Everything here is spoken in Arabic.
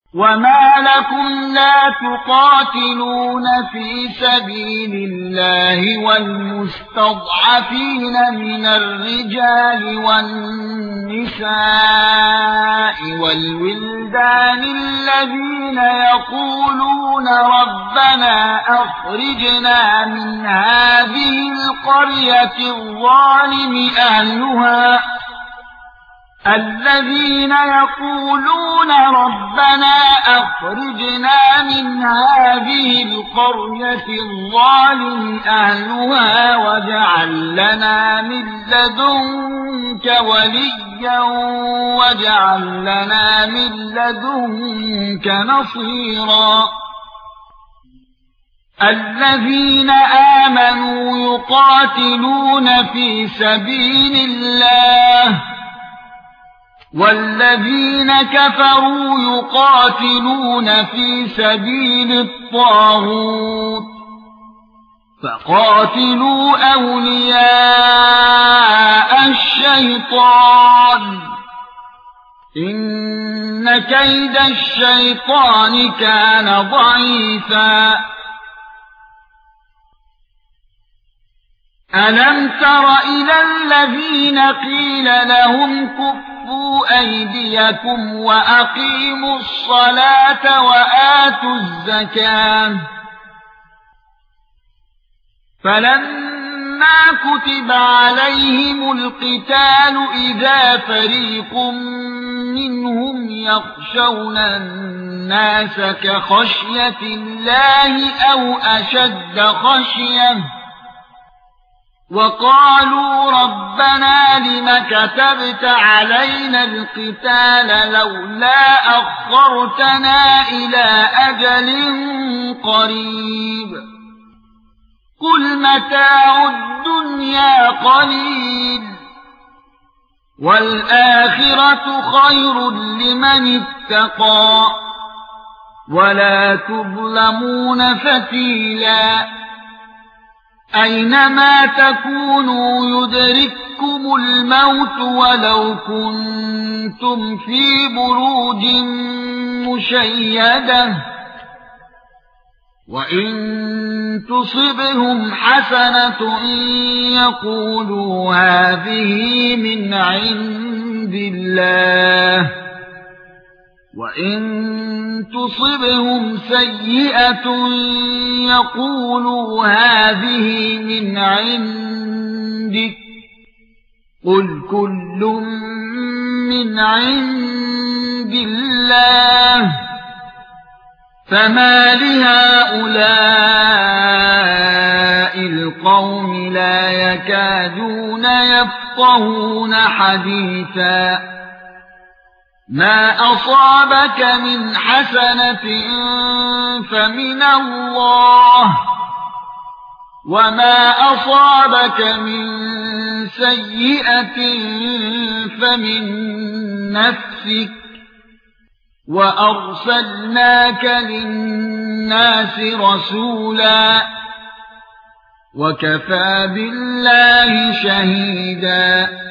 وما لكم لا تقاتلون في سبيل الله والمستضعفين من الرجال والنساء والولدان الذين يقولون ربنا أخرجنا من هذه القرية الظالم أهلها الذين يقولون ربنا أخرجنا من هذه القرية الظالم أهلها واجعل لنا من لدنك وليا واجعل لنا من لدنك نصيرا الذين آمنوا يقاتلون في سبيل الله والذين كفروا يقاتلون في سبيل الطاغوت فقاتلوا أولياء الشيطان إن كيد الشيطان كان ضعيفا ألم تر إلى الذين قيل لهم كفوا أيديكم وأقيموا الصلاة وآتوا الزكاة فلما كتب عليهم القتال إذا فريق منهم يخشون الناس كخشية الله أو أشد خشية وقالوا ربنا لم كتبت علينا القتال لولا أخرتنا إلى أجل قريب قل متاع الدنيا قليل والآخرة خير لمن اتقى ولا تظلمون فتيلا أينما تكونوا يدرككم الموت ولو كنتم في بروج مشيدة وإن تصبهم حسنة يقولوا هذه من عند الله وإن تصبهم سيئة يقولوا هذه من عندك قل كل من عند الله فما لهؤلاء القوم لا يكادون يفقهون حديثا ما أصابك من حسنة فمن الله وما أصابك من سيئة فمن نفسك وأرسلناك للناس رسولا وكفى بالله شهيدا